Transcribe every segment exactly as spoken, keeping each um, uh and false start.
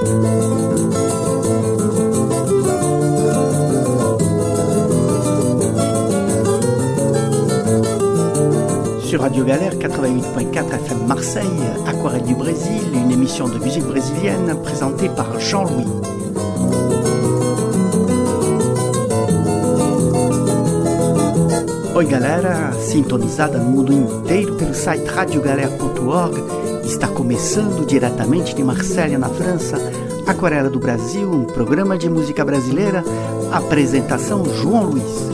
Sur Radio Galère quatre-vingt-huit point quatre F M Marseille, Aquarelle du Brésil, une émission de musique brésilienne présentée par Jean-Louis. Oi galera, sintonizada no mundo inteiro pelo site radio galère ponto org, está começando diretamente de Marselha, na França, Aquarela do Brasil, um programa de música brasileira, apresentação João Luiz.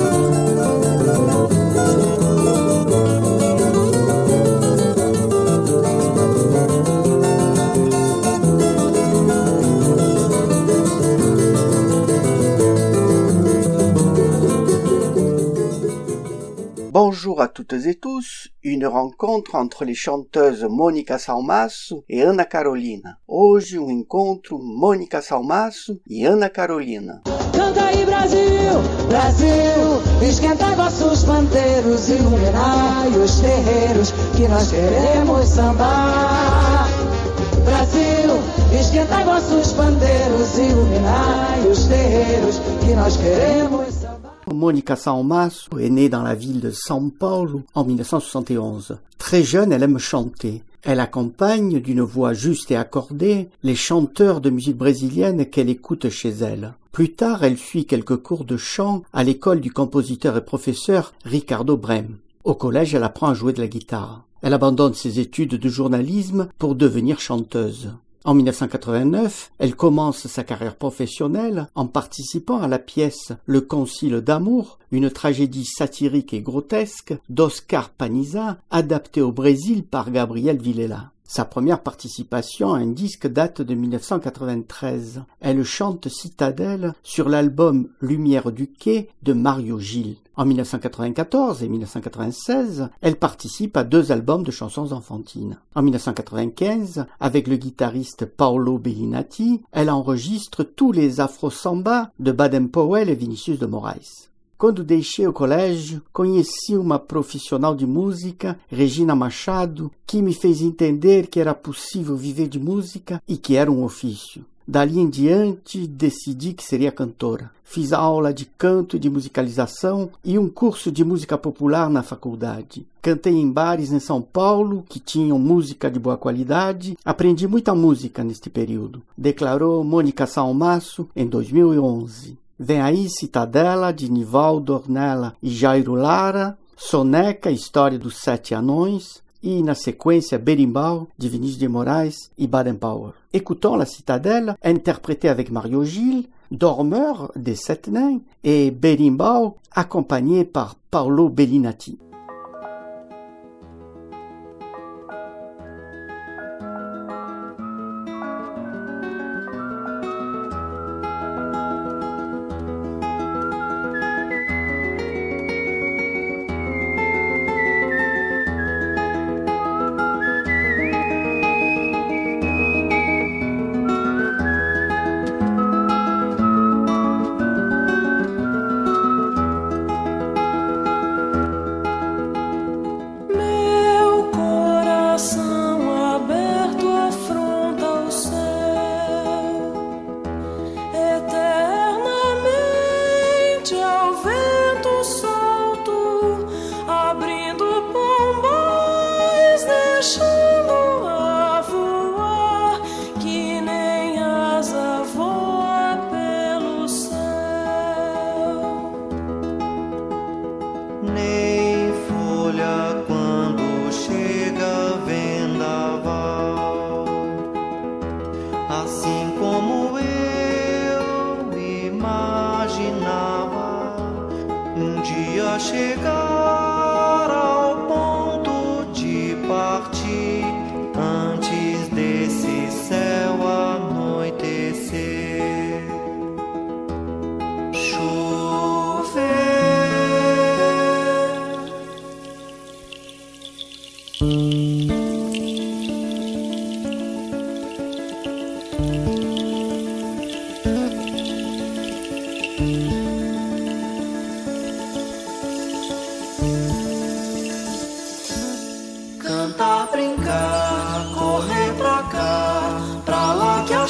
Bonjour à toutes et tous, une rencontre entre les chanteuses Mônica Salmaço e Ana Carolina. Hoje um encontro Mônica Salmaço e Ana Carolina. Canta aí Brasil, Brasil, esquenta vossos pandeiros, iluminai os terreiros que nós queremos sambar. Brasil, esquenta vossos pandeiros, iluminai os terreiros que nós queremos sambar. Mônica Salmaço est née dans la ville de São Paulo en dix-neuf cent soixante et onze. Très jeune, elle aime chanter. Elle accompagne d'une voix juste et accordée les chanteurs de musique brésilienne qu'elle écoute chez elle. Plus tard, elle suit quelques cours de chant à l'école du compositeur et professeur Ricardo Brem. Au collège, elle apprend à jouer de la guitare. Elle abandonne ses études de journalisme pour devenir chanteuse. En dix-neuf cent quatre-vingt-neuf, elle commence sa carrière professionnelle en participant à la pièce Le Concile d'amour, une tragédie satirique et grotesque d'Oscar Panizza, adaptée au Brésil par Gabriel Vilela. Sa première participation à un disque date de dix-neuf cent quatre-vingt-treize. Elle chante Citadelle sur l'album Lumière du Quai de Mario Gil. En dix-neuf cent quatre-vingt-quatorze et dix-neuf cent quatre-vingt-seize, elle participe à deux albums de chansons enfantines. En dix-neuf cent quatre-vingt-quinze, avec le guitariste Paulo Bellinati, elle enregistre tous les afro-samba de Baden-Powell et Vinicius de Moraes. Quando deixei o colégio, conheci uma profissional de música, Regina Machado, que me fez entender que era possível viver de música e que era um ofício. Dali em diante, decidi que seria cantora. Fiz aula de canto e de musicalização e um curso de música popular na faculdade. Cantei em bares em São Paulo, que tinham música de boa qualidade. Aprendi muita música neste período, declarou Mônica Salmaço em dois mil e onze. Vem aí Citadela, de Nivaldo Ornella e Jairo Lara, Soneca, História dos Sete Anões, et na séquence Berimbau de Vinicius de Moraes et Baden-Powell. Écoutons la Citadelle, interprétée avec Mario Gil, Dormeur des Sept Nains et Berimbau, accompagné par Paulo Bellinati.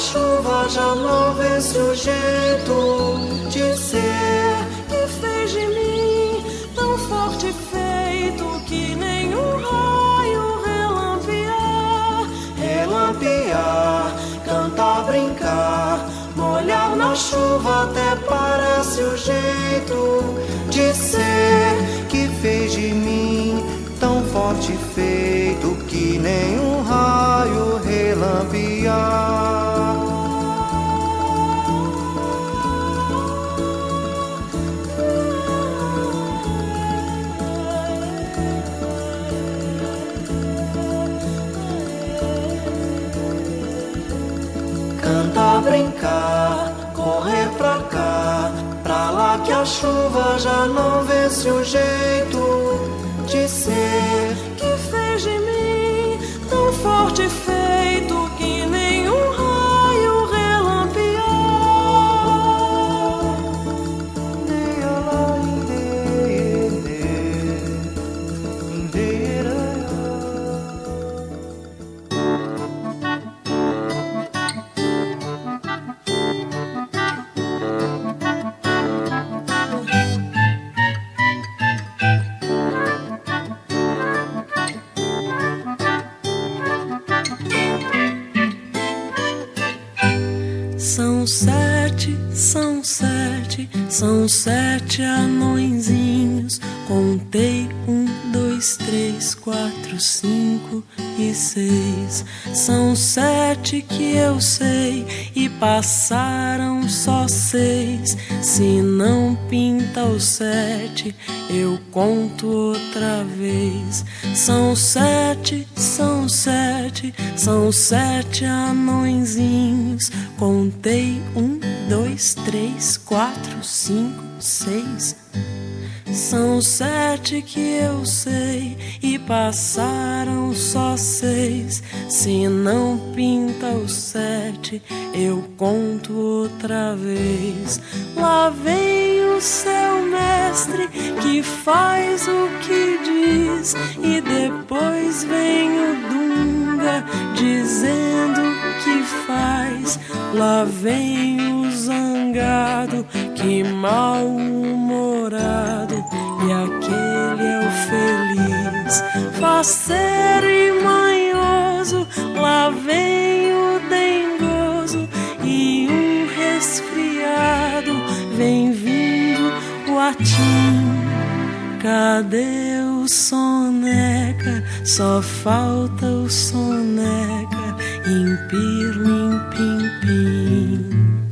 chuva já não vence o jeito de ser, que fez de mim tão forte e feito que nenhum raio relampear, relampear, cantar, brincar, molhar na chuva até parece o jeito de ser, que fez de mim tão forte e feito que nenhum raio relampear. Cantar, brincar, correr pra cá, pra lá que a chuva já não vence o jeito de ser, que fez de mim tão forte e feito que nenhum raio relampear. São sete, são sete, são sete anõezinhos. Contei um, dois, três, quatro, cinco e seis. São sete que eu sei e passaram só seis. Se não pinta o sete, eu conto outra vez. São sete, são sete, são sete anõezinhos. Contei um, dois, três, quatro, cinco, seis. São sete que eu sei e passaram só seis. Se não pinta o sete, eu conto outra vez. Lá vem o seu mestre que faz o que diz, e depois vem o Dunga dizendo que faz. Lá vem o zangado, que mal-humorado, e aquele é o feliz, faceiro e manhoso. Lá vem o dengoso e um resfriado. Vem vindo o atim. Cadê o soneca? Só falta o soneca. Impir, limpim, pim.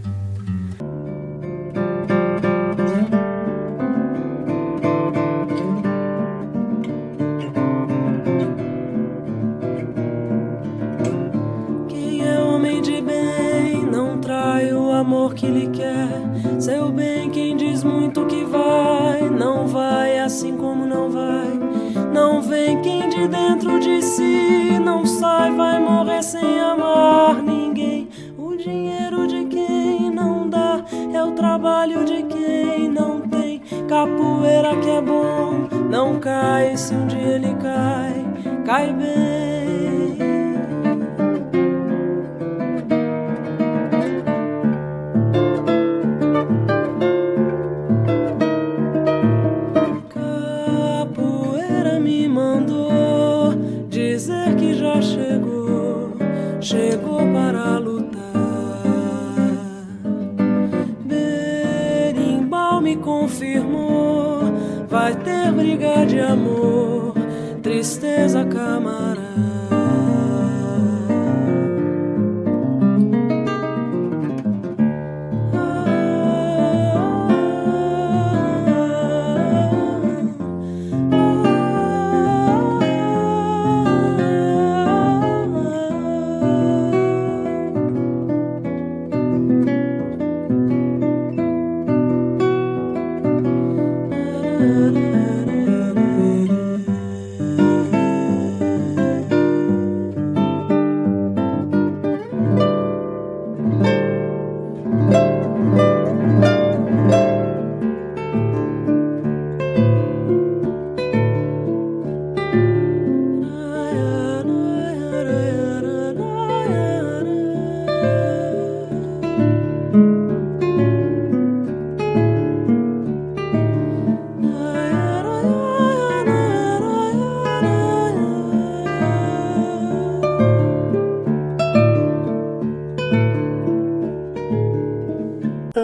Que lhe quer, seu bem, quem diz muito que vai, não vai assim como não vai. Não vem quem de dentro de si não sai, vai morrer sem amar ninguém. O dinheiro de quem não dá é o trabalho de quem não tem. Capoeira que é bom não cai, se um dia ele cai, cai bem. Chegou para lutar. Berimbau me confirmou, vai ter briga de amor, tristeza camarada.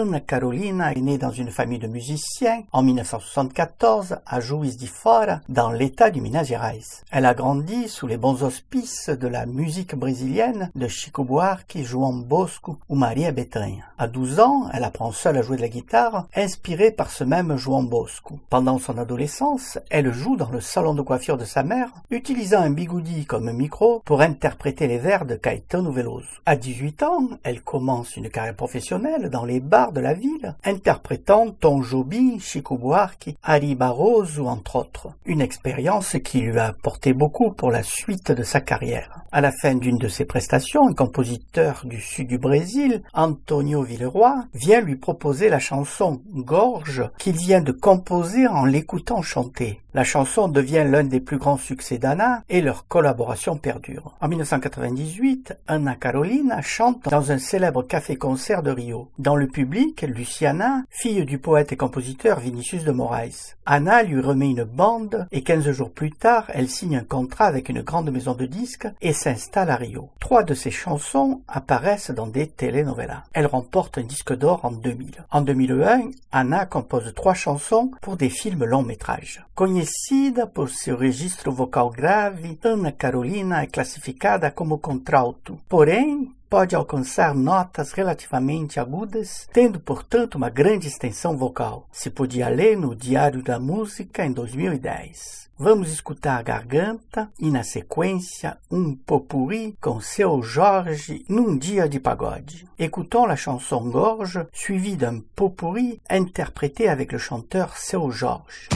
Ana Carolina est née dans une famille de musiciens en mille neuf cent soixante-quatorze à Juiz de Fora, dans l'état du Minas Gerais. Elle a grandi sous les bons auspices de la musique brésilienne de Chico Buarque, João Bosco ou Maria Bethânia. À douze ans, elle apprend seule à jouer de la guitare, inspirée par ce même João Bosco. Pendant son adolescence, elle joue dans le salon de coiffure de sa mère, utilisant un bigoudi comme micro pour interpréter les vers de Caetano Veloso. À dix-huit ans, elle commence une carrière professionnelle dans les bars de la ville, interprétant Tom Jobim, Chico Buarque, Ari Barroso, entre autres. Une expérience qui lui a apporté beaucoup pour la suite de sa carrière. À la fin d'une de ses prestations, un compositeur du sud du Brésil, Antonio Villeroy, vient lui proposer la chanson Gorge qu'il vient de composer en l'écoutant chanter. La chanson devient l'un des plus grands succès d'Ana et leur collaboration perdure. En mille neuf cent quatre-vingt-dix-huit, Ana Carolina chante dans un célèbre café-concert de Rio. Dans le public, Luciana, fille du poète et compositeur Vinicius de Moraes. Ana lui remet une bande et quinze jours plus tard, elle signe un contrat avec une grande maison de disques et s'installe à Rio. Trois de ses chansons apparaissent dans des telenovelas. Elle remporte un disque d'or en deux mille. En deux mille un, Ana compose trois chansons pour des films longs-métrages. Conhecida por seu registro vocal grave, Ana Carolina é classificada como contralto. Porém, pode alcançar notas relativamente agudas, tendo, portanto, uma grande extensão vocal. Se podia ler no Diário da Música em dois mil e dez. Vamos escutar Garganta e, na sequência, um pot-pourri com Seu Jorge num dia de pagode. Écoutons la chanson Gorge, suivie d'un pot-pourri interprété avec le chanteur Seu Jorge.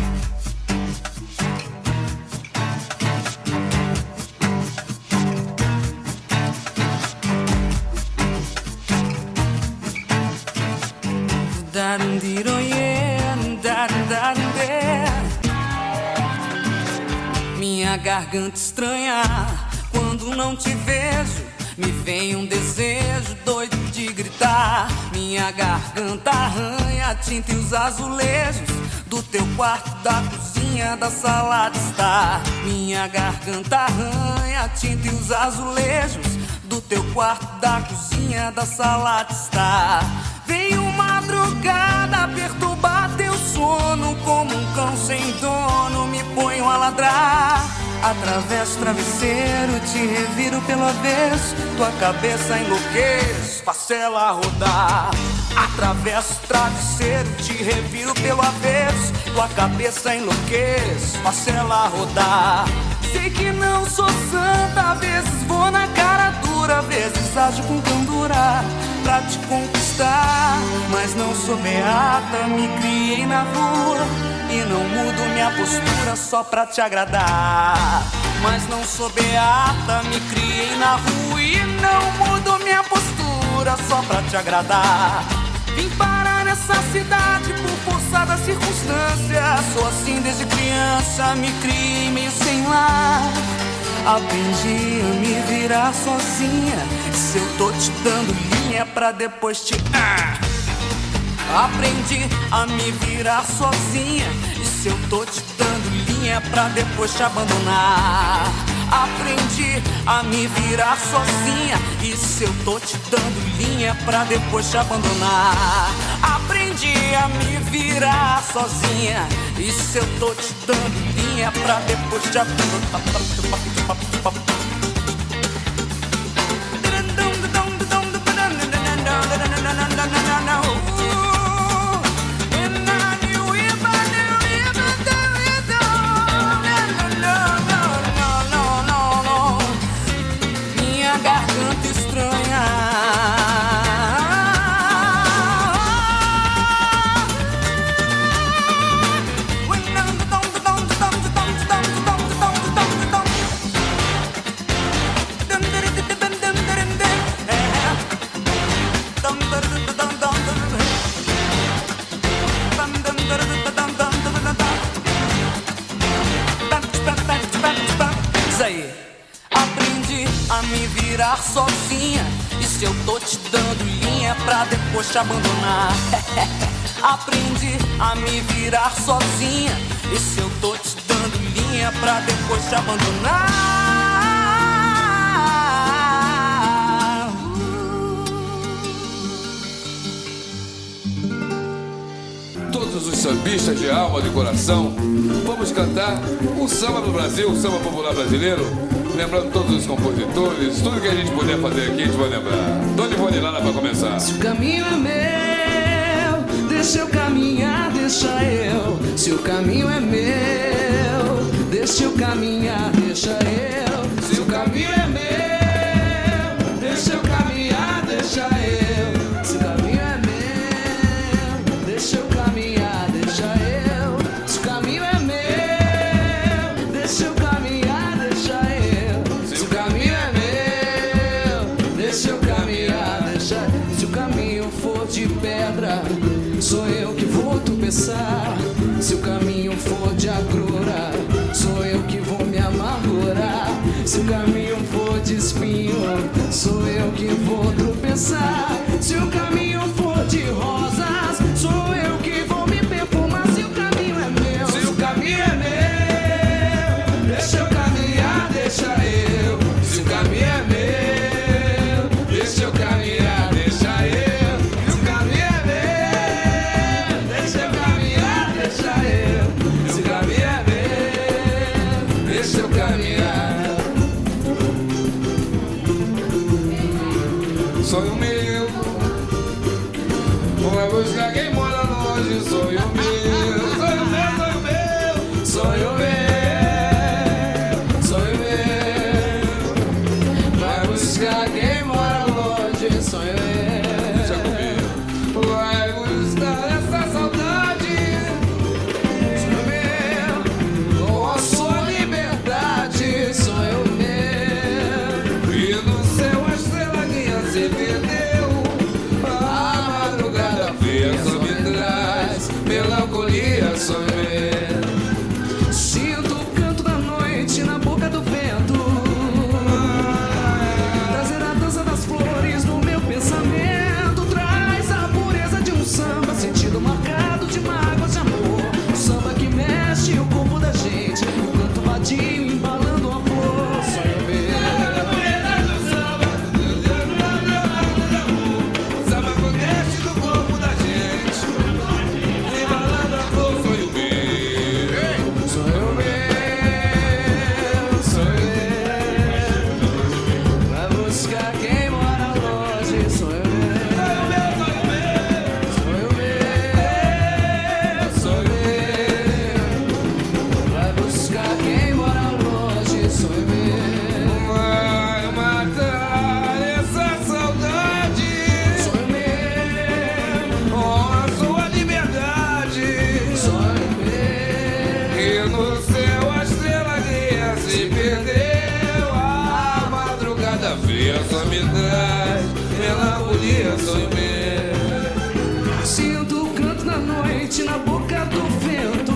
Minha garganta estranha, quando não te vejo, me vem um desejo doido de gritar. Minha garganta arranha a tinta e os azulejos do teu quarto, da cozinha, da sala de estar. Minha garganta arranha a tinta e os azulejos do teu quarto, da cozinha, da sala de estar. Veio madrugada perturbar teu sono, como um cão sem dono me ponho a ladrar. Atravesso o travesseiro, te reviro pelo avesso, tua cabeça enlouqueço, faço ela rodar. Atravesso o travesseiro, te reviro pelo avesso, tua cabeça enlouqueço, faço ela rodar. Sei que não sou santa, às vezes vou na cara dura, às vezes ajo com candura pra te conquistar. Mas não sou beata, me criei na rua e não mudo minha postura só pra te agradar. Mas não sou beata, me criei na rua e não mudo minha postura só pra te agradar. Vim parar nessa cidade por força da circunstância. Sou assim desde criança, me criei meio sem lar. Aprendi a me virar sozinha. Se eu tô te dando linha pra depois te... Ah! Aprendi a me virar sozinha. E se eu tô te dando linha pra depois te abandonar. Aprendi a me virar sozinha. E se eu tô te dando linha pra depois te abandonar. Aprendi a me virar sozinha. E se eu tô te dando linha pra depois te abandonar. Aprendi a me virar sozinha. E se eu tô te dando linha pra depois te abandonar. Aprendi a me virar sozinha. E se eu tô te dando linha pra depois te abandonar. todos os sambistas de alma, de coração. Vamos cantar o samba do Brasil, o samba popular brasileiro. Lembrando todos os compositores, tudo que a gente puder fazer aqui, a gente vai lembrar. Dona Ivone Lara para começar. Se o caminho é meu, deixa eu caminhar, deixa eu. Se o caminho é meu, deixa eu caminhar, deixa eu. Se o caminho é meu, deixa eu caminhar, deixa eu. Se o caminho é meu, deixa eu caminhar, deixa eu. Se o caminho é meu, deixa eu caminhar, deixa eu. Se o caminho é meu, deixa eu caminhar, deixa eu. Se o caminho for de pedra, sou eu que vou tropeçar. Se o caminho for de agrura, sou eu que vou me amargurar. Se o caminho for de espinho, sou eu que vou tropeçar. Se o caminho for de rosas, sou eu que vou me perfumar. Se o caminho é meu, se o caminho é meu, deixa eu caminhar, deixa eu. Se o caminho é meu, deixa eu caminhar, deixa eu. Se o caminho é meu, deixa eu caminhar, deixa eu. Se o caminho é meu, deixa eu caminhar. Sonho meu, vai buscar quem mora longe. Sonho meu, sonho meu, sonho meu, sonho meu, sonho meu. Vai buscar quem mora longe, sonho eu. Deixa comigo. Vai buscar essa saudade, Sonho meu, com a sua liberdade, sonho meu. e no céu a estrela guia se perdeu. A madrugada fria só me traz melancolia, sonho meu. Sinto o canto da noite na boca do vento, trazer a dança das flores no meu pensamento. Traz a pureza de um samba, sentido marcado de mágoas de amor. O samba que mexe o corpo da gente, o canto vadio embalando a flor, sonho meu. Samba acontece no corpo da gente, embalando a flor. Sonho meu, Sonho meu, sonho meu. Vai buscar quem mora longe, sonho meu. Sonho meu, sonho meu. Vai buscar quem mora longe, sonho meu. vai matar essa saudade Sonho meu, com a sua liberdade. sonho meu. E no céu a estrela guia se perdeu. A madrugada fria só me traz melancolia, sonho meu. Sinto o canto da noite na boca do vento,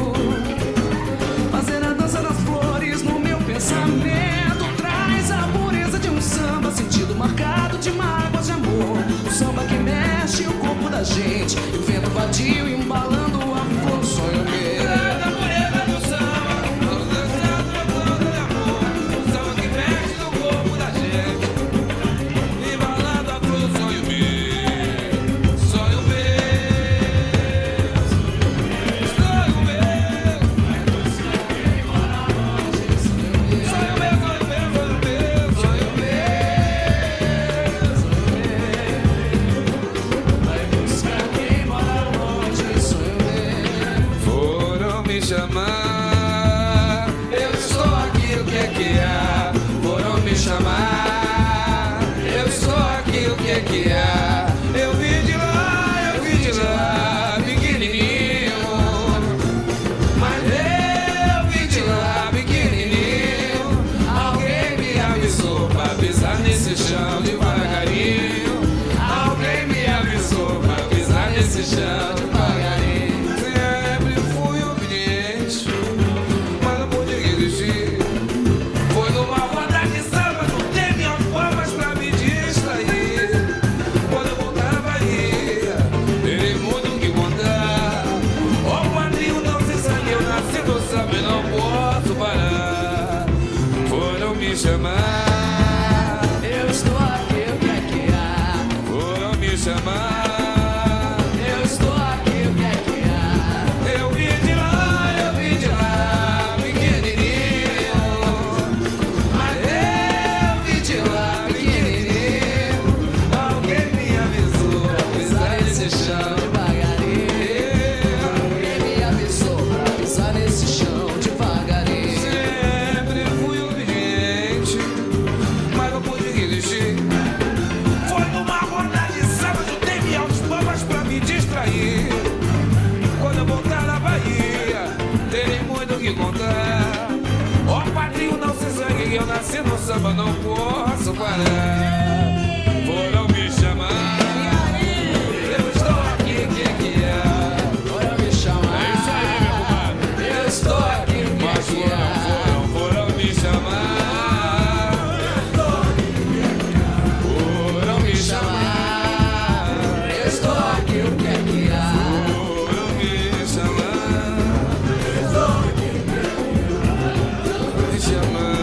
fazer a dança das flores no meu pensamento. Traz a pureza de um samba, sentido marcado de mágoas de amor. O samba que mexe o corpo da gente, e o vento vadio embalando a flor, sonho meu. Samba que mexe no corpo da gente, embalando a flor, sonho meu, sonho meu, sonho meu, sonho meu, sonho meu, sonho meu. Vai buscar quem mora longe, sonho meu. Foram me chamar, eu estou aqui, o que é que há? Foram me chamar, eu estou aqui, o que é que há? Eu vim de lá, eu vim de lá, pequenininho, mas eu vim de lá, pequenininho. Alguém me avisou pra pisar nesse chão devagarinho. Alguém me avisou pra pisar nesse chão devagarinho. Sempre fui obediente, mas não pude resistir. Foi numa roda de samba, não tem minhas formas pra me distrair. Quando eu voltar na Bahia, terei muito o que contar. O quadrinho não se sabe, eu nasci do samba e não posso parar. Foram me chamar, Eu estou aqui, o que é que há? foram me chamar. Eu estou aqui, o que é que há? eu não posso parar. Foram me chamar, eu estou aqui, o que que é? Foram me chamar, é isso aí, meu compadre. Eu estou aqui, o que que é? Foram, foram me chamar, foram me chamar, eu estou aqui, o que que é? Foram me chamar, me chamar.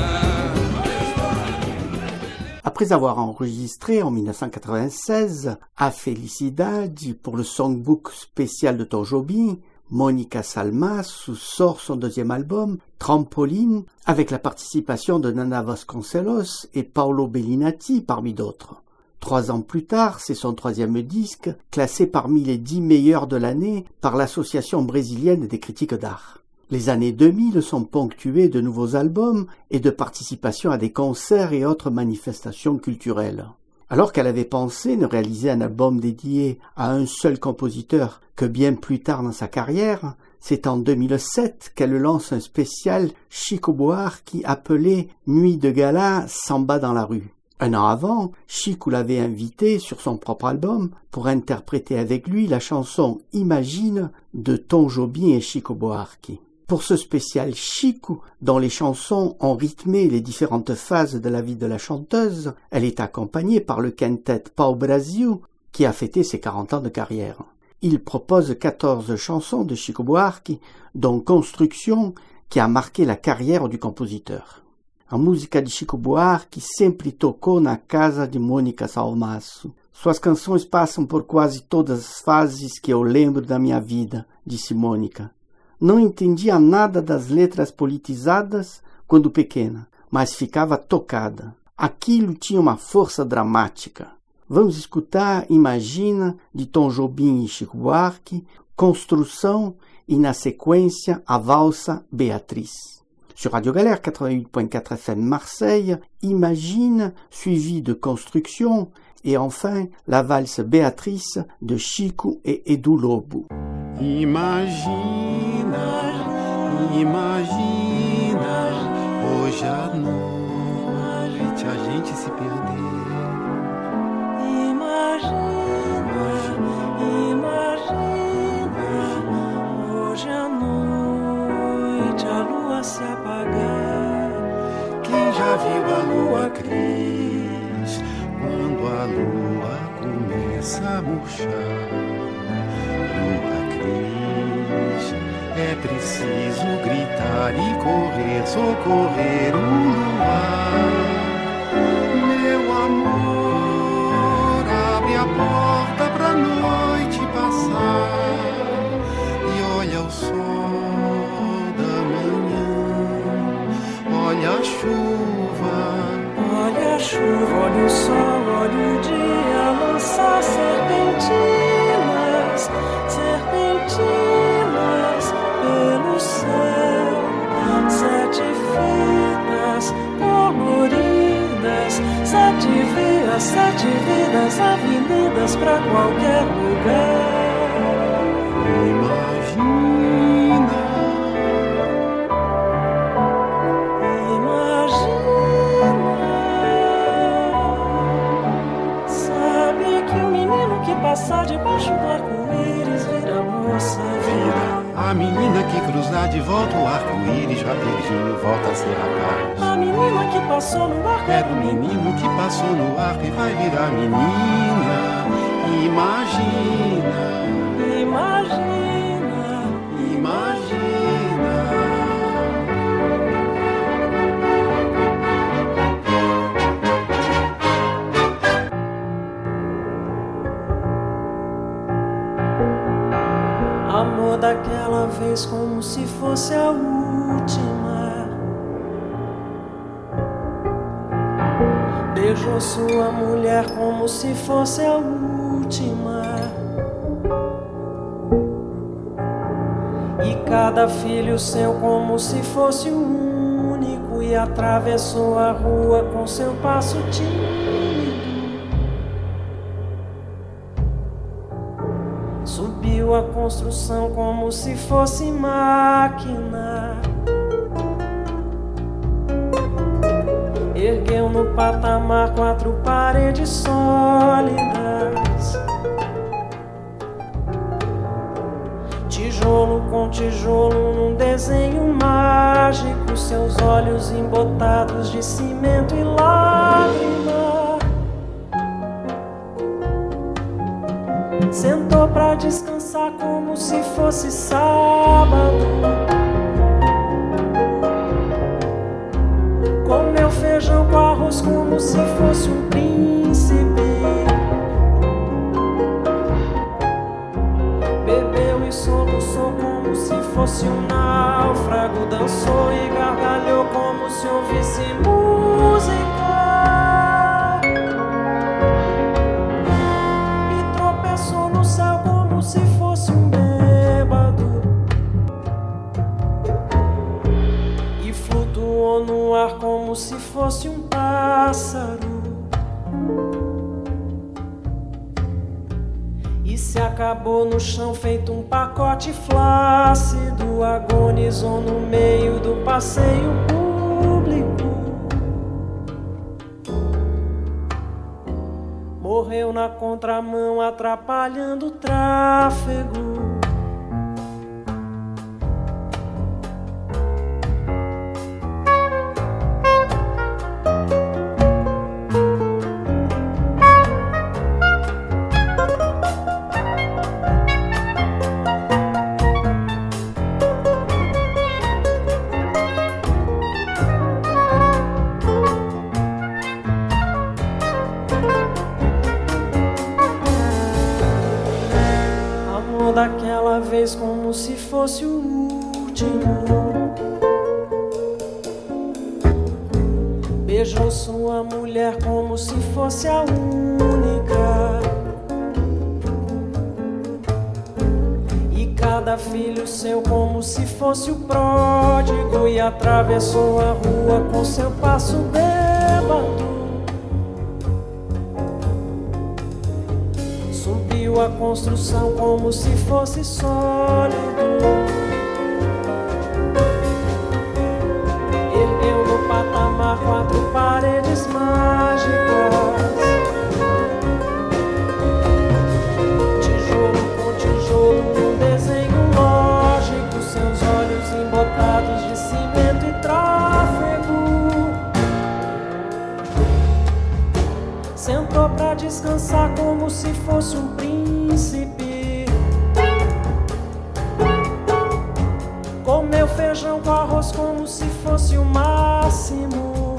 Après avoir enregistré en dix-neuf cent quatre-vingt-seize A Felicidade pour le songbook spécial de Tom Jobim, Monica Salmaço sort son deuxième album, Trampoline, avec la participation de Nana Vasconcelos et Paolo Bellinati parmi d'autres. Trois ans plus tard, c'est son troisième disque, classé parmi les dix meilleurs de l'année par l'Association brésilienne des critiques d'art. Les années deux mille sont ponctuées de nouveaux albums et de participation à des concerts et autres manifestations culturelles. Alors qu'elle avait pensé ne réaliser un album dédié à un seul compositeur que bien plus tard dans sa carrière, c'est en deux mille sept qu'elle lance un spécial Chico Buarque appelé Nuit de Gala Samba dans la rue. Un an avant, Chico l'avait invité sur son propre album pour interpréter avec lui la chanson Imagine de Tom Jobim et Chico Buarque. Pour ce spécial Chico, dont les chansons ont rythmé les différentes phases de la vie de la chanteuse, elle est accompagnée par le quintet Pau Brasil, qui a fêté ses quarante ans de carrière. Il propose quatorze chansons de Chico Buarque, dont Construction, qui a marqué la carrière du compositeur. A música de Chico Buarque sempre tocou na casa de Monica Salmaço. Suas canções passam por quase todas as fases que eu lembro da minha vida, disse Mônica. Não entendia nada das letras politizadas quando pequena, mas ficava tocada. Aquilo tinha uma força dramática. Vamos escutar Imagina, de Tom Jobim e Chico Buarque, Construção e, na sequência, a valsa Béatrice. Sur Radio Galère quatre-vingt-huit point quatre F M Marseille, Imagine, suivi de Construction, et enfin la valse Béatrice de Chico et Edu Lobo. Imagina, imagina, hoje à noite a gente se perder. Imagina, imagina, hoje à noite a lua se apagar. Quem já viu a lua cris, quando a lua começa a murchar? Lua cris, é preciso gritar e correr, socorrer o luar. Meu amor, abre a porta pra noite passar e olha o sol da manhã, olha a chuva, olha a chuva, olha o sol, olha o dia lançar serpentinas, serpentinas pelo céu, sete fitas coloridas, sete vias, sete vidas, avenidas pra qualquer lugar. Imagina, passar debaixo do arco-íris, vira moça, vira a menina que cruzar de volta o arco-íris, rapidinho volta a ser rapaz. A menina que passou no arco era o menino que passou no arco e vai virar menina. Imagina, imagina, imagina. Amor daquela vez como se fosse a última. Beijou sua mulher como se fosse a última. E cada filho seu como se fosse o único. E atravessou a rua com seu passo tímido. Subiu a construção como se fosse máquina. Ergueu no patamar quatro paredes sólidas, tijolo com tijolo num desenho mágico, seus olhos embotados de cimento e lágrima. Sentou pra descansar como se fosse sábado, comeu feijão com arroz como se fosse um príncipe, bebeu e soluçou como se fosse um náufrago, dançou e gargalhou como se ouvisse música, e tropeçou no céu como se fosse um bêbado, e flutuou no ar como se fosse um pássaro, e se acabou no chão feito um pacote flácido, agonizou no meio do passeio público, morreu na contramão atrapalhando o tráfego. Daquela vez como se fosse o último, beijou sua mulher como se fosse a única, e cada filho seu como se fosse o pródigo, e atravessou a rua com seu passo bêbado, subiu a construção como se fosse sólido, ergueu no patamar quatro paredes mágicas, tijolo com tijolo num desenho lógico, seus olhos embotados de cimento e tráfego, sentou pra descansar como se fosse um príncipe, comeu feijão com arroz como se fosse o máximo,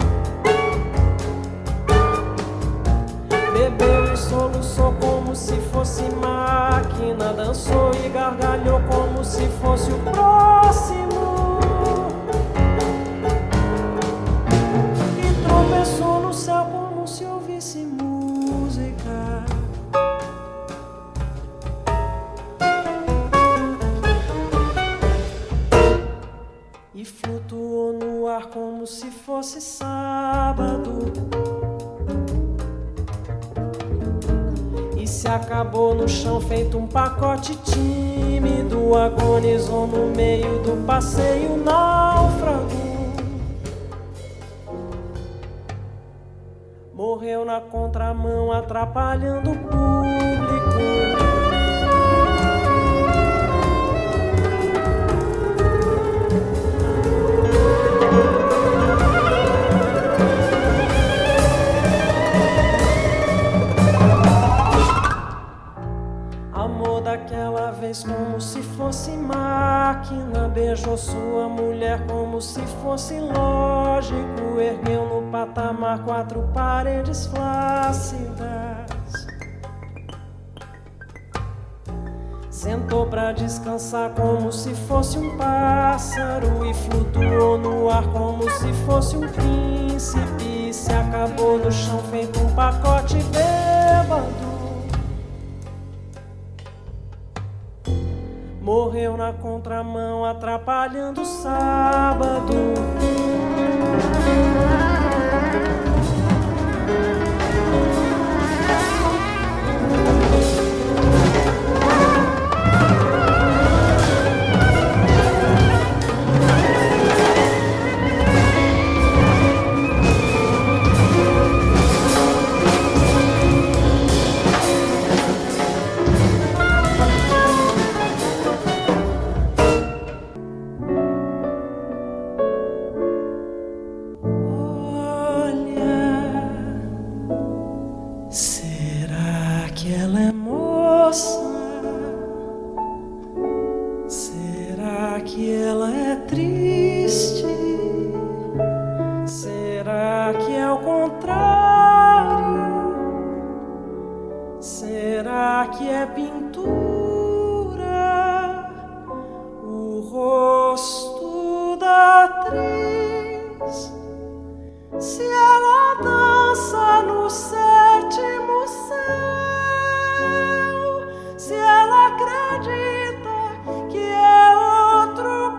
bebeu e soluçou como se fosse máquina, dançou e gargalhou como se fosse o próximo, e tropeçou no céu como se ouvisse música, e flutuou no ar como se fosse sábado, e se acabou no chão feito um pacote tímido, agonizou no meio do passeio náufrago, morreu na contramão atrapalhando o público. Amor daquela vez como se fosse máquina, beijou sua mulher como se fosse lógico, ergueu no patamar quatro paredes flácidas, sentou pra descansar como se fosse um pássaro, e flutuou no ar como se fosse um príncipe, e se acabou no chão feito um pacote bêbado, morreu na contramão atrapalhando o sábado. que ela é moça? Será que ela é triste? Será que é o contrário? Será que é pintura? O rosto da atriz? Se ela dança no sétimo céu, se ela acredita que é outro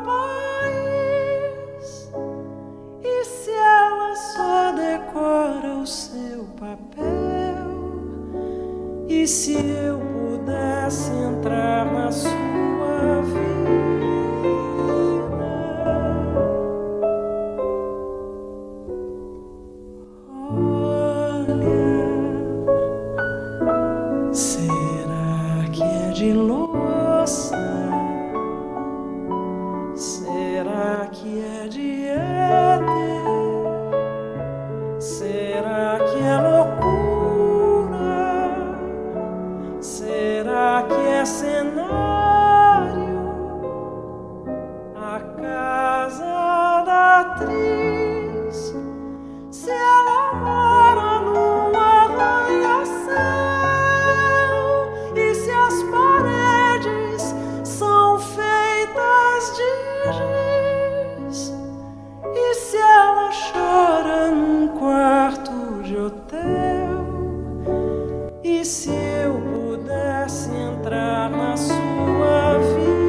país, e se ela só decora o seu papel, e se eu pudesse entrar na sua vida? De louça, será que é de éter? Será que é loucura? Será que é cenário? A casa da atriz, se ela mora num arranha-céu, e se as paredes são feitas de giz, e se ela chora num quarto de hotel, e se eu pudesse entrar na sua vida?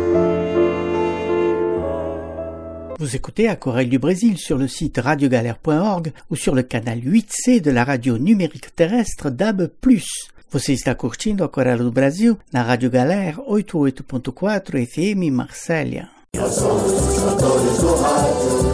Vous écoutez Aquarelle du Brésil sur le site radiogalère point org ou sur le canal huit C de la radio numérique terrestre D A B plus. Você está curtindo Aquarela do Brasil na Rádio Galera oitenta e oito ponto quatro F M Marsella. Nós somos os cantores do rádio,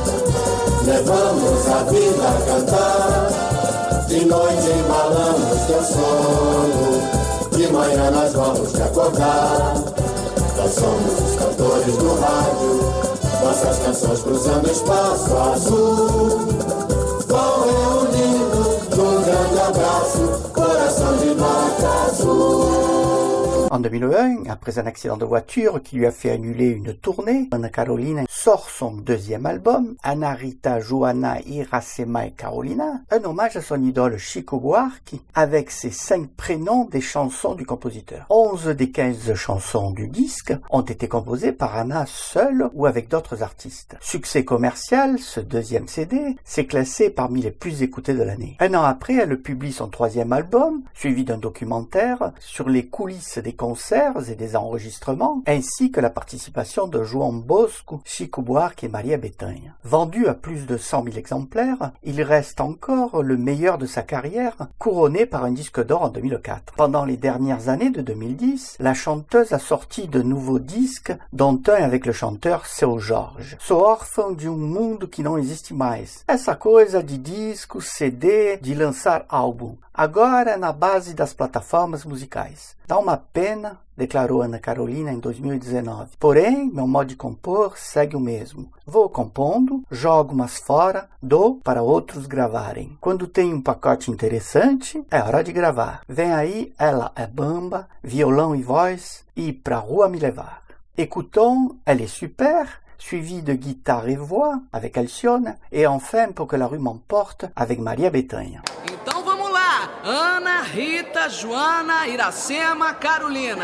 levamos a vida a cantar. De noite embalamos teu sono, de manhã nós vamos te acordar. Nós somos os cantores do rádio, nossas canções cruzando o espaço azul. Vão reunindo num grande abraço, coração de nota azul. En deux mille un, après un accident de voiture qui lui a fait annuler une tournée, Ana Carolina sort son deuxième album, Ana Rita Joana Iracema et Carolina, un hommage à son idole Chico Buarque, avec ses cinq prénoms des chansons du compositeur. Onze des quinze chansons du disque ont été composées par Ana seule ou avec d'autres artistes. Succès commercial, ce deuxième C D s'est classé parmi les plus écoutés de l'année. Un an après, elle publie son troisième album, suivi d'un documentaire sur les coulisses des concerts et des enregistrements, ainsi que la participation de João Bosco, Chico Buarque et Maria Bethânia. Vendu à plus de cent mille exemplaires, il reste encore le meilleur de sa carrière, couronné par un disque d'or en deux mille quatre. Pendant les dernières années de deux mille dix, la chanteuse a sorti de nouveaux disques, dont un avec le chanteur Seu Jorge. Sou órfão de um mundo que não existe mais. Essa coisa de disco, C D, de lançar álbum. Agora é na base das plataformas musicais. Dá uma pena, declarou Ana Carolina em dois mil e dezenove. Porém, meu modo de compor segue o mesmo. Vou compondo, jogo umas fora, dou para outros gravarem. Quando tem um pacote interessante, é hora de gravar. Vem aí, Ela é Bamba, violão e voz, e Pra Rua Me Levar. Écoutons Elle est super, suivi de guitare et voix avec Alcione, et enfin Pour que la rue m'emporte avec Maria Bethânia. Então vamos lá, Ana, Rita, Joana, Iracema, Carolina.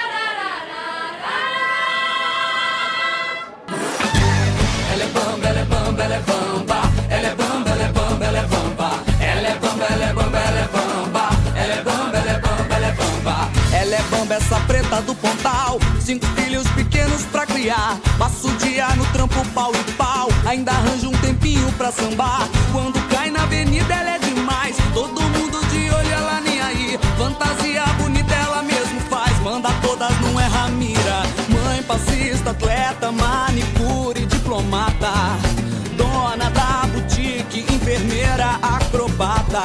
Ela é bamba, ela é bamba, ela é bamba. Ela é bamba, ela é bamba, ela é bamba. Ela é bamba, ela é bamba, ela é bamba. Ela é bamba, ela é bamba, ela é bamba. Ela é bamba, essa preta do Pontal. Cinco filhos pequenos pra criar. Passa o dia no trampo pau e pau. Ainda arranja um tempinho pra sambar. Quando cai na avenida ela é demais. Todo mundo de olho, ela nem aí. Fantasia bonita ela mesmo faz. Manda todas, não erra a mira. Mãe, passista, atleta, manicure, diplomata. Dona da boutique, enfermeira, acrobata.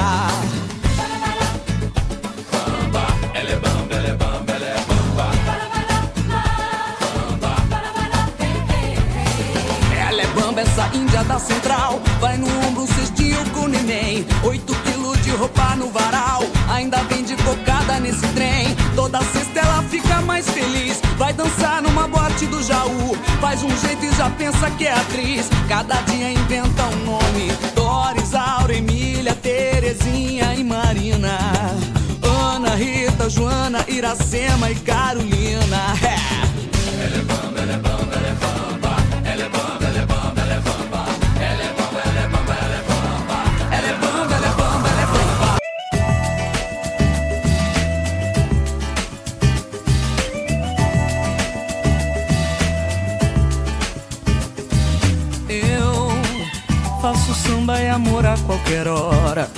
Bamba, ela é bamba, ela é bamba, ela é bamba. Ela é bamba, essa índia da central. Vai no ombro um cestinho com neném. Oito quilos de roupa no varal. Ainda vem de cocada nesse trem. toda sexta ela fica mais feliz. Vai dançar numa boate do Jaú, faz um jeito e já pensa que é atriz. Cada dia inventa um nome: Doris, Aura, Emília, Terezinha e Marina, Ana, Rita, Joana, Iracema e Carolina. É. Ela é bamba, ela é bamba, ela é bamba. Ela é bamba, ela é bamba, ela é bamba. Ela é bamba, ela é bamba, ela é bamba. Ela é bamba, ela é bamba, ela é bamba. Eu faço samba e amor a qualquer hora.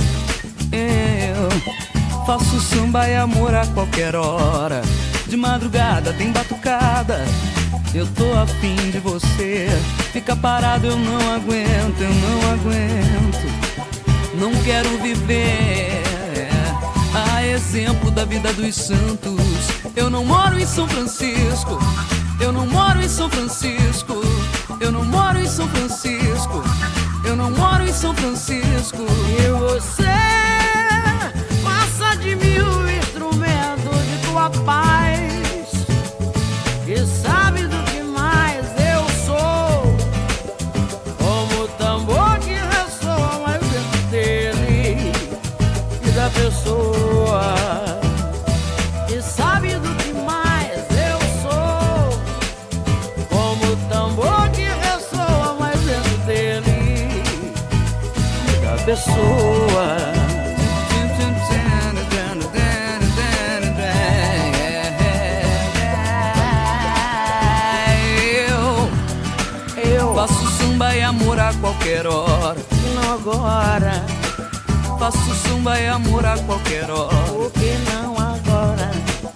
Eu faço samba e amor a qualquer hora. De madrugada tem batucada, eu tô afim de você. Fica parado, eu não aguento, eu não aguento. Não quero viver a exemplo da vida dos santos. Eu não moro em São Francisco, eu não moro em São Francisco, eu não moro em São Francisco, eu não moro em São Francisco. E você passa de mil instrumentos de tua paz, e sabe do que mais eu sou, como o tambor que ressoa mais dentro dele e da pessoa. E sabe do que mais eu sou, como o tambor que ressoa mais dentro dele e da pessoa. Faço samba e amor a qualquer hora. Não agora. Faço samba e amor a qualquer hora. Por que não agora?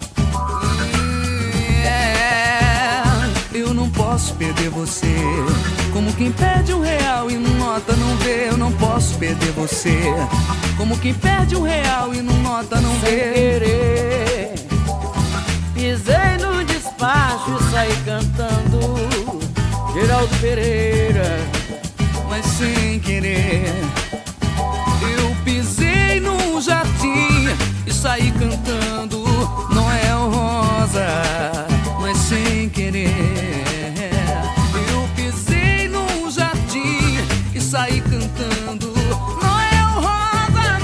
Yeah. Eu não posso perder você, como quem perde um real e não nota não vê. Eu não posso perder você, como quem perde um real e não nota não vê. Sem querer, pisei no despacho e saí cantando Geraldo Pereira, mas sem querer. Eu pisei num jardim e saí cantando Noel Rosa, mas sem querer. Eu pisei num jardim e saí cantando Noel Rosa.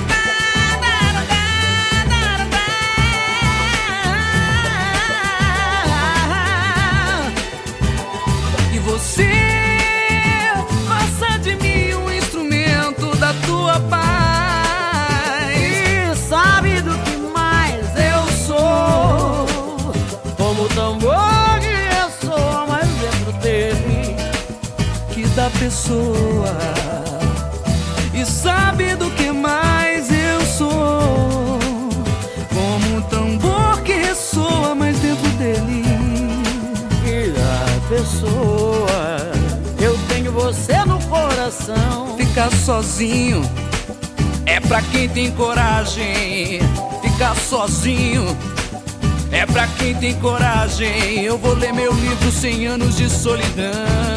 E você passa de mim um instrumento da tua paz, e sabe do que mais eu sou, como o tambor que ressoa mais dentro dele que da pessoa. E sabe do que mais eu sou, como um tambor que ressoa mais dentro dele e da pessoa. Eu tenho você no coração. Ficar sozinho é pra quem tem coragem. Ficar sozinho é pra quem tem coragem. Eu vou ler meu livro Cem Anos de Solidão.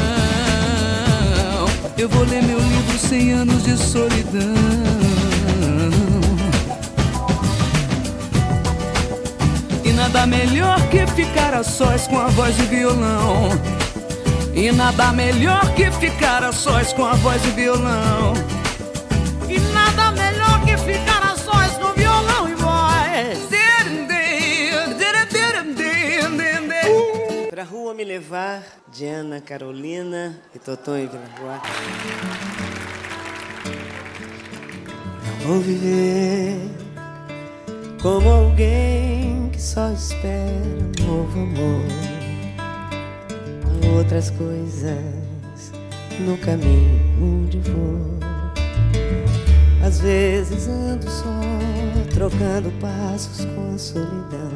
Eu vou ler meu livro Cem Anos de Solidão. E nada melhor que ficar a sós com a voz de violão. E nada melhor que ficar a sós com a voz de violão. E nada melhor que ficar a sós com violão e voz. Pra rua me levar, de Ana Carolina e Totó e Vila Rua. Não vou viver como alguém que só espera um novo amor. Há outras coisas no caminho onde vou. Às vezes ando só, trocando passos com a solidão,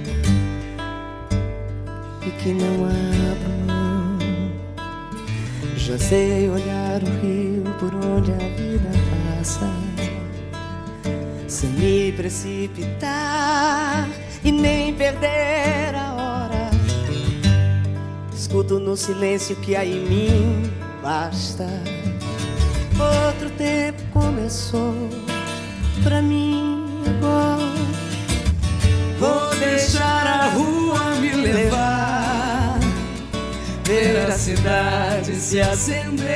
e que não abro mão. Já sei olhar o rio por onde a vida passa, sem me precipitar e nem perder a hora. Escuto no silêncio que há em mim, basta. Outro tempo começou pra mim agora. Vou deixar se acender.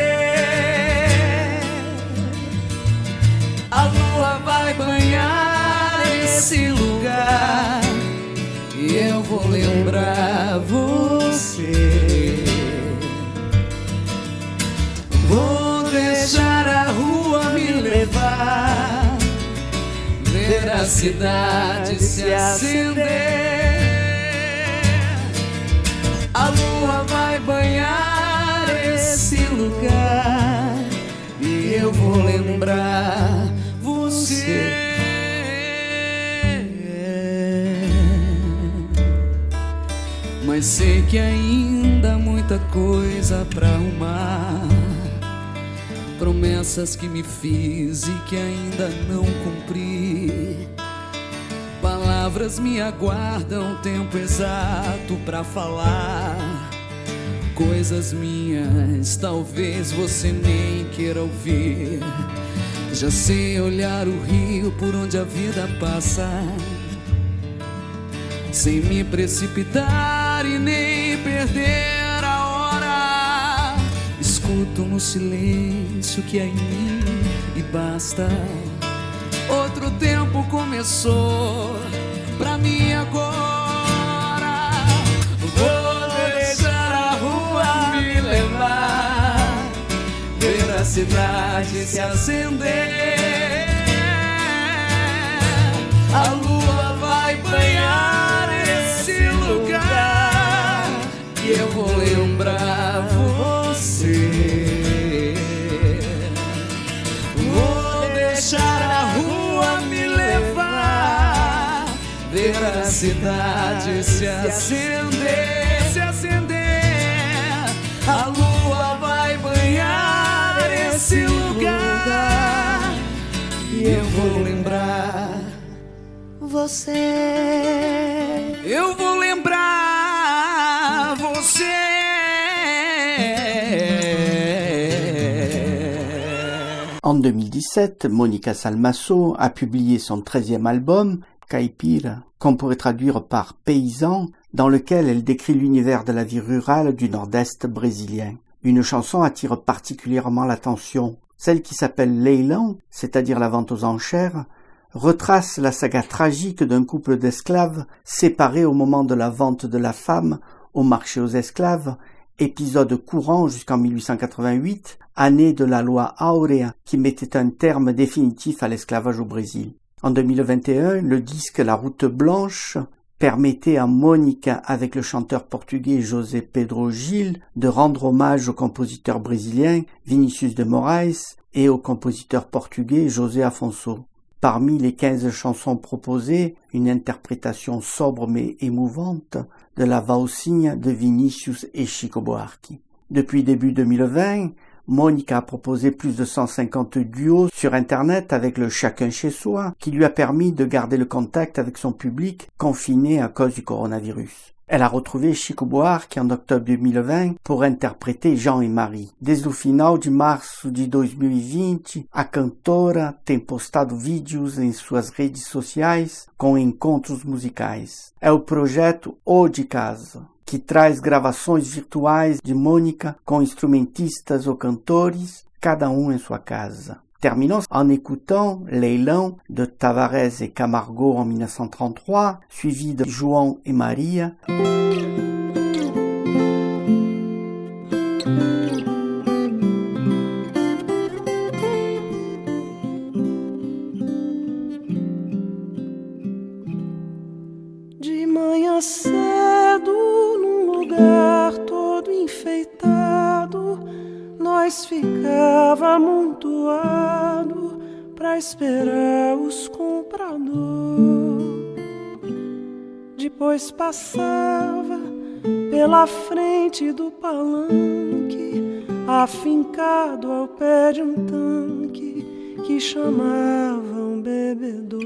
A lua vai banhar esse lugar e eu vou lembrar você. Vou deixar a rua me levar, ver a cidade se acender. A lua vai banhar esse lugar e eu vou lembrar você. Mas sei que ainda há muita coisa pra arrumar, promessas que me fiz e que ainda não cumpri. Palavras me aguardam tempo exato pra falar, coisas minhas talvez você nem queira ouvir. Já sei olhar o rio por onde a vida passa, sem me precipitar e nem perder a hora. Escuto no silêncio que é em mim e basta. Outro tempo começou pra mim agora. Vou deixar a rua me levar, ver a cidade se acender. A lua vai banhar esse lugar e eu vou lembrar você. Vou deixar a rua me levar, ver a cidade se acender, se acender. A lua vai banhar esse lugar e eu vou lembrar você. Eu vou lembrar você. En deux mille dix-sept, Monica Salmaso a publié son treizième album, Caipira, qu'on pourrait traduire par paysan, dans lequel elle décrit l'univers de la vie rurale du nord-est brésilien. Une chanson attire particulièrement l'attention. Celle qui s'appelle Leilão, c'est-à-dire la vente aux enchères, retrace la saga tragique d'un couple d'esclaves séparés au moment de la vente de la femme au marché aux esclaves, épisode courant jusqu'en mille huit cent quatre-vingt-huit, année de la loi Áurea qui mettait un terme définitif à l'esclavage au Brésil. En deux mille vingt et un, le disque La Route Blanche permettait à Monica, avec le chanteur portugais José Pedro Gil, de rendre hommage au compositeur brésilien Vinícius de Moraes et au compositeur portugais José Afonso. Parmi les quinze chansons proposées, une interprétation sobre mais émouvante de la valsinha de Vinícius et Chico Buarque. Depuis début deux mille vingt, Monica a proposé plus de cent cinquante duos sur Internet avec le chacun chez soi, qui lui a permis de garder le contact avec son public confiné à cause du coronavirus. Elle a retrouvé Chico Buarque en octobre deux mille vingt pour interpréter Jean et Marie. Desde o final de março de dois mil e vinte, a cantora tem postado vídeos em suas redes sociais com encontros musicais. É o projeto O de Casa, que traz gravações virtuais de Monica com instrumentistas ou cantores, cada um em sua casa. Terminons en écoutant Leilão de Tavares et Camargo en mille neuf cent trente-trois, suivi de João et Maria. De manhã cedo, num lugar todo enfeitado, nós ficava amontoado pra esperar os compradores. Depois passava pela frente do palanque, afincado ao pé de um tanque que chamavam bebedouro.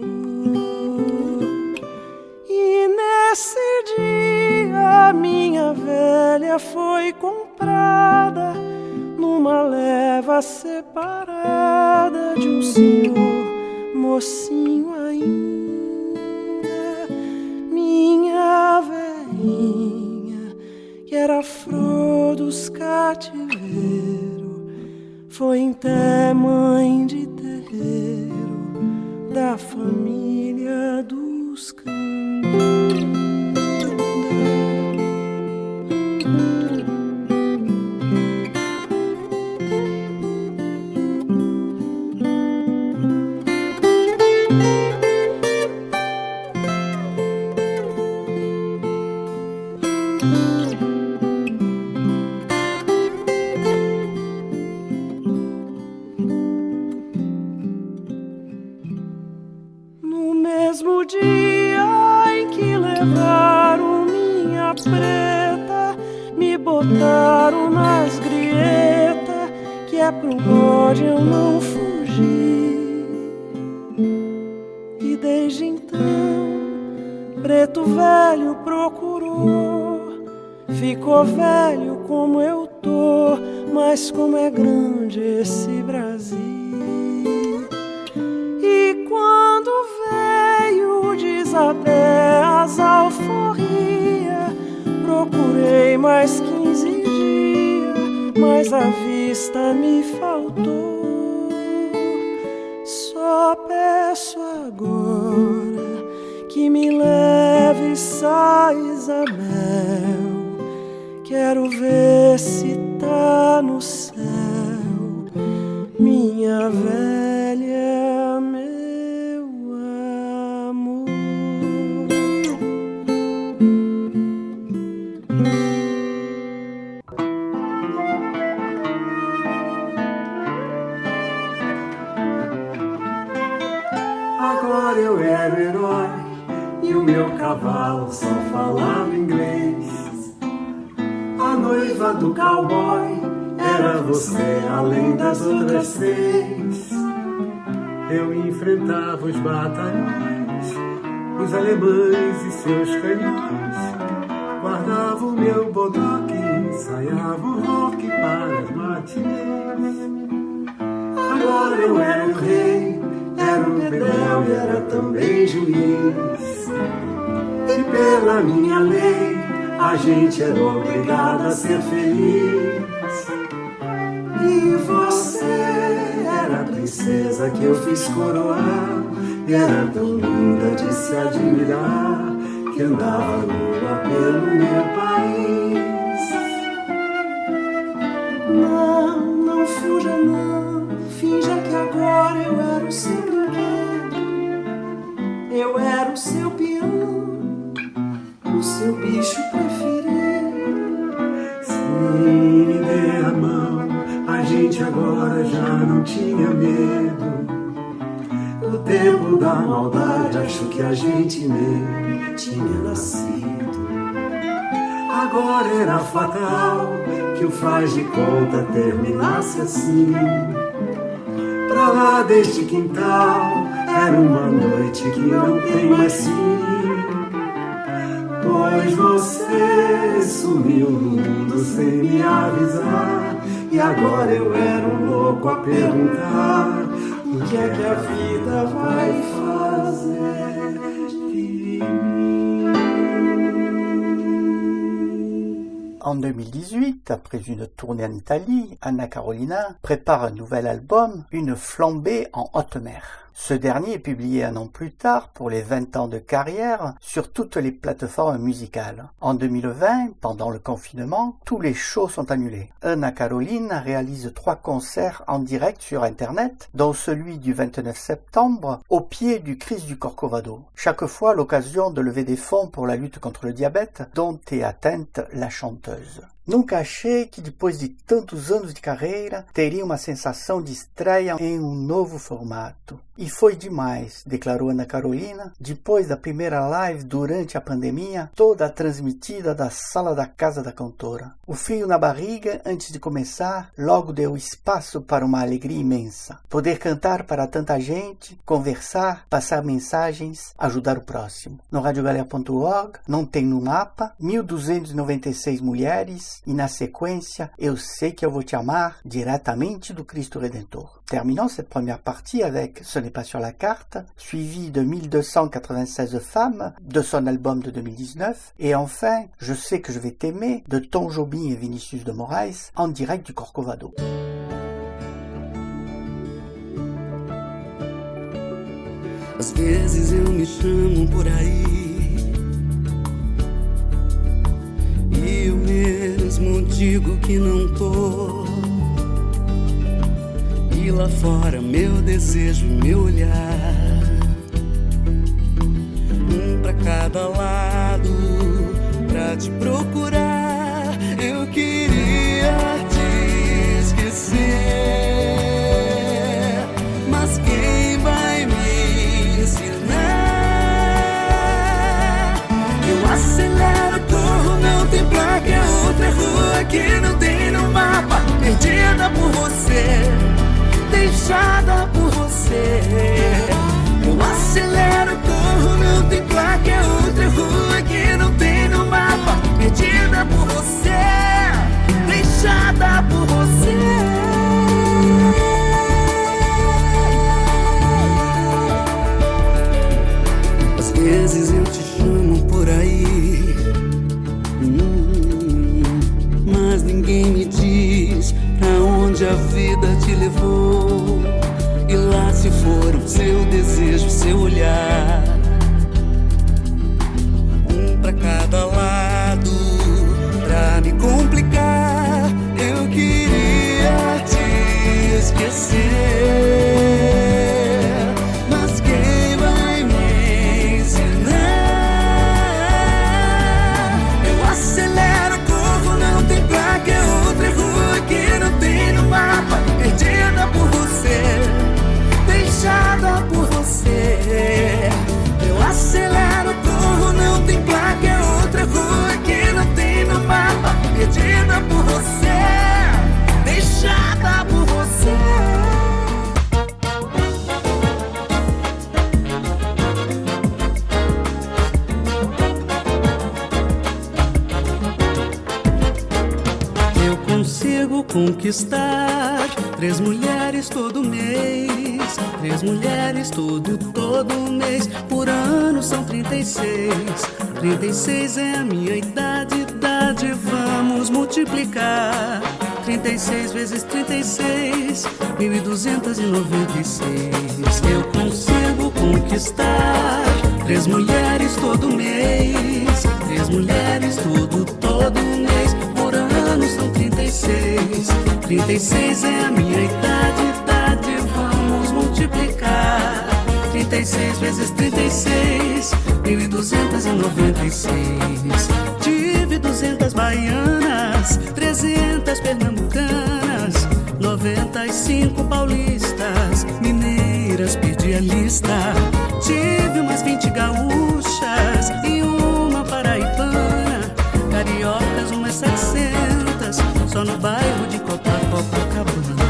E nesse dia minha velha foi comprada numa leva separada de um senhor mocinho ainda. Minha velhinha, que era flor do dos cativeiros, foi até mãe de terreiro da família dos cães. Botaram nas grietas, que é pro bode eu não fugir. E desde então, preto velho procurou, ficou velho como eu tô, mas como é grande esse Brasil. E quando veio de Isabel as alforrias, procurei mais quinze dias, mas a vista me faltou. Só peço agora que me leve só Isabel. Quero ver se tá no céu, minha velha, meu amor. Agora eu era o herói e o meu cavalo só falava inglês. A noiva do cowboy era você, além das outras três. Eu enfrentava os batalhões, os alemães e seus canhões. Guardava o meu bodoque, ensaiava o rock para as matinês. Agora eu era o rei, era o bedel e era também juiz. E pela minha lei, a gente era obrigado a ser feliz. E você era a princesa que eu fiz coroar, e era tão linda de se admirar, que andava nua pelo meu país. Não, não fuja não, finja que agora eu era o seu brinquedo. Eu era o seu peão, o seu bicho preferido. Sim, me dê a mão, a gente agora já não tinha medo. No tempo da maldade, acho que a gente nem tinha nascido. Agora era fatal que o faz de conta terminasse assim. Pra lá deste quintal, era uma noite que não tem mais fim. Pois você sumiu no mundo sem me avisar, e agora eu era um louco a perguntar: o que é que a vida vai fazer de mim? En deux mille dix-huit, après une tournée en Italie, Anna Carolina prépare un nouvel album, Une flambée en haute mer. Ce dernier est publié un an plus tard pour les vingt ans de carrière sur toutes les plateformes musicales. En deux mille vingt, pendant le confinement, tous les shows sont annulés. Anna Carolina réalise trois concerts en direct sur Internet, dont celui du vingt-neuf septembre au pied du Christ du Corcovado. Chaque fois l'occasion de lever des fonds pour la lutte contre le diabète dont est atteinte la chanteuse. Nunca achei que depois de tantos anos de carreira, teria uma sensação de estreia em um novo formato. E foi demais, declarou Ana Carolina, depois da primeira live durante a pandemia, toda transmitida da sala da casa da cantora. O frio na barriga, antes de começar, logo deu espaço para uma alegria imensa. Poder cantar para tanta gente, conversar, passar mensagens, ajudar o próximo. No radiogalera ponto org não tem no mapa mil duzentas e noventa e seis mulheres, E na sequência, Eu Sei Que Eu Vou Te Amar, diretamente do Cristo Redentor. Terminons cette première partie avec Ce n'est pas sur la carte, suivi de mille deux cent quatre-vingt-seize femmes de son album de deux mille dix-neuf, et enfin Je sais que je vais t'aimer de Tom Jobim et Vinicius de Moraes en direct du Corcovado. Às vezes eu me chamo por aí e eu mesmo digo que não tô. E lá fora meu desejo e meu olhar, um pra cada lado, pra te procurar. Eu queria te esquecer, mas quem vai me ensinar? Eu acelero, corro, não tem placa, é outra rua que não tem no mapa. Perdida por você, deixada por você. Eu acelero, corro, não tem placa, é outra rua que não tem no mapa. Perdida por você, deixada por você. Às vezes eu te chamo por aí, hum, mas ninguém me diz pra onde a vida te levou. E lá se foram seu desejo, seu olhar, um pra cada lado, pra me complicar. Eu queria te esquecer, mas quem vai me ensinar? Eu acelero, corro, não tem placa, é outra rua que não tem no mapa. Perdida por você, deixada por você. Eu acelero, corro, não tem placa, é outra rua que não tem no mapa. Perdida por você, deixada por você. Eu consigo conquistar três mulheres todo mês, três mulheres todo, todo mês. Por ano são trinta e seis, trinta e seis é a minha idade, idade, vamos multiplicar. Trinta e seis vezes trinta e seis, mil duzentos e noventa e seis. Eu consigo conquistar três mulheres todo mês, três mulheres todo, todo mês. Por ano são trinta e seis, trinta e seis é a minha idade, idade, vamos multiplicar. Trinta e seis vezes trinta e seis, mil duzentos e noventa e seis. Tive duzentas baianas, trezentas pernambucanas, noventa e cinco paulistas, mineiras, perdi a lista. Tive umas vinte gaúchas e uma paraibana, cariocas umas setecentas, só no bairro de Copacabana.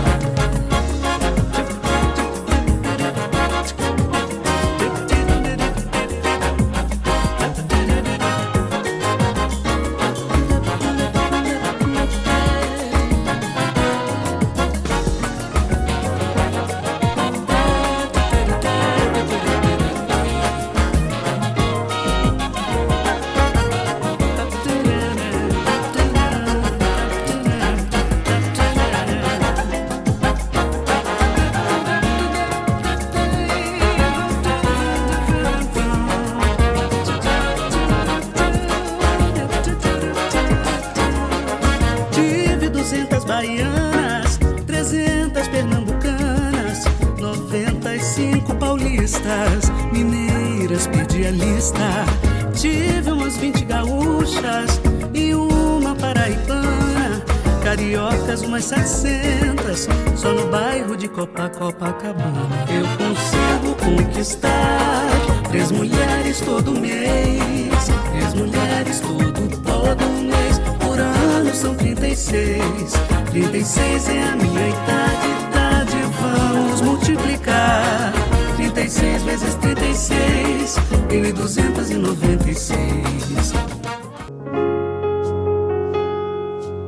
Baianas, trezentas pernambucanas, noventa e cinco paulistas, mineiras, perdi a lista. Tive umas vinte gaúchas e uma paraibana, cariocas umas setecentas, só no bairro de Copacabana. Eu consigo conquistar três mulheres todo mês, três mulheres todo, todo mês. Por ano são trinta e seis, trinta e seis é a minha idade, idade, vamos multiplicar. Trinta e seis vezes trinta e seis, mil duzentos e noventa e seis.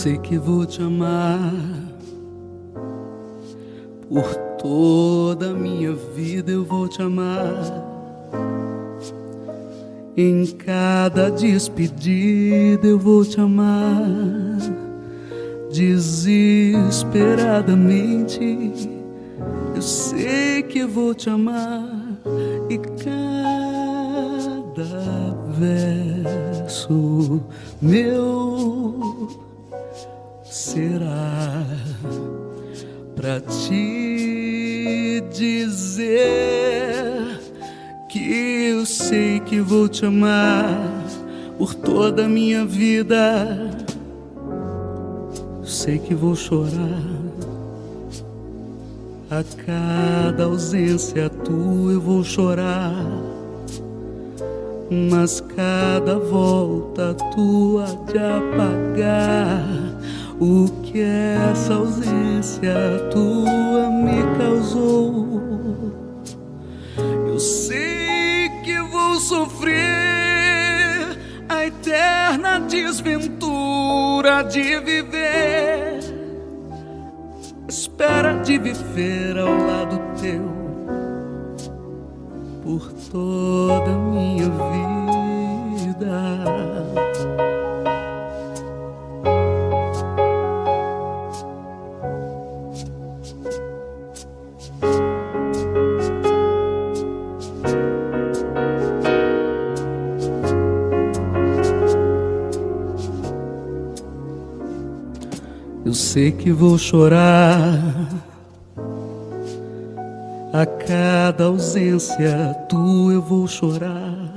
sei que vou te amar por toda a minha vida, eu vou te amar. Em cada despedida eu vou te amar desesperadamente. Eu sei que eu vou te amar e cada verso meu será pra te dizer que eu sei que vou te amar por toda a minha vida. Sei que vou chorar a cada ausência tua, eu vou chorar, mas cada volta tua de apagar o que essa ausência tua me causou. Eu sei que vou sofrer a eterna desventura de viver, espera de viver ao lado teu por toda a minha vida. Eu sei que vou chorar a cada ausência tua, eu vou chorar,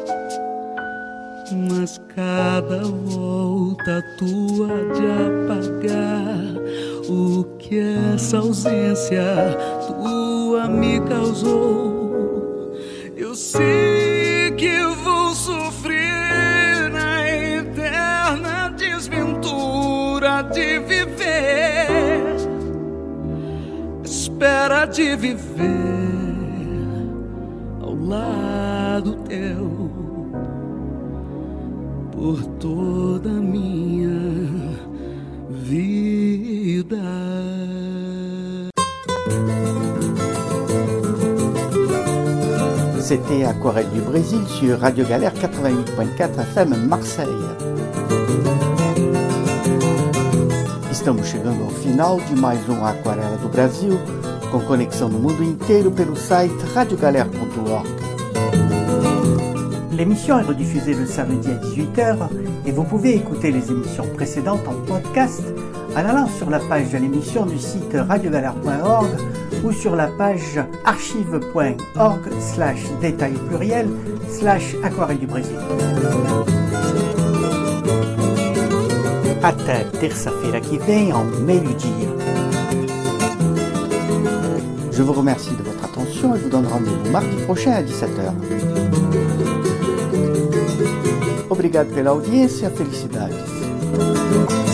mas cada volta tua de apagar o que essa ausência tua me causou. Eu sei que vou sofrer na eterna desventura de viver, espera de viver ao lado teu por toda a minha vida. C'était Aquarelle du Brésil sur Radio Galère quatre-vingt-huit point quatre F M Marseille. Estamos chegando ao final de mais um Aquarela do Brasil, com conexão no mundo inteiro pelo site radio galère point org. L'émission est rediffusée le samedi à dix-huit heures et vous pouvez écouter les émissions précédentes en podcast en allant sur la page de l'émission du site radio galère point org ou sur la page archive point org slash détail pluriel slash aquarelle du Brésil. Até terça-feira que vem, ao meio-dia. Je vous remercie de votre attention et vous donne rendez-vous mardi prochain à dix-sept heures. Obrigado pela audiência, felicidades.